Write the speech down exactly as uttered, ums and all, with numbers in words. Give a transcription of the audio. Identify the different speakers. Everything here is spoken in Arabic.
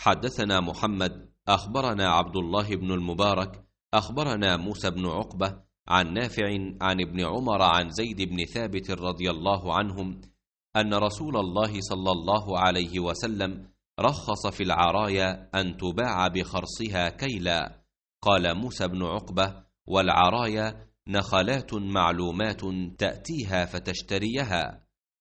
Speaker 1: حدثنا محمد أخبرنا عبد الله بن المبارك أخبرنا موسى بن عقبة عن نافع عن ابن عمر عن زيد بن ثابت رضي الله عنهم أن رسول الله صلى الله عليه وسلم رخص في العرايا أن تباع بخرصها كيلا. قال موسى بن عقبة: والعرايا نخلات معلومات تأتيها فتشتريها،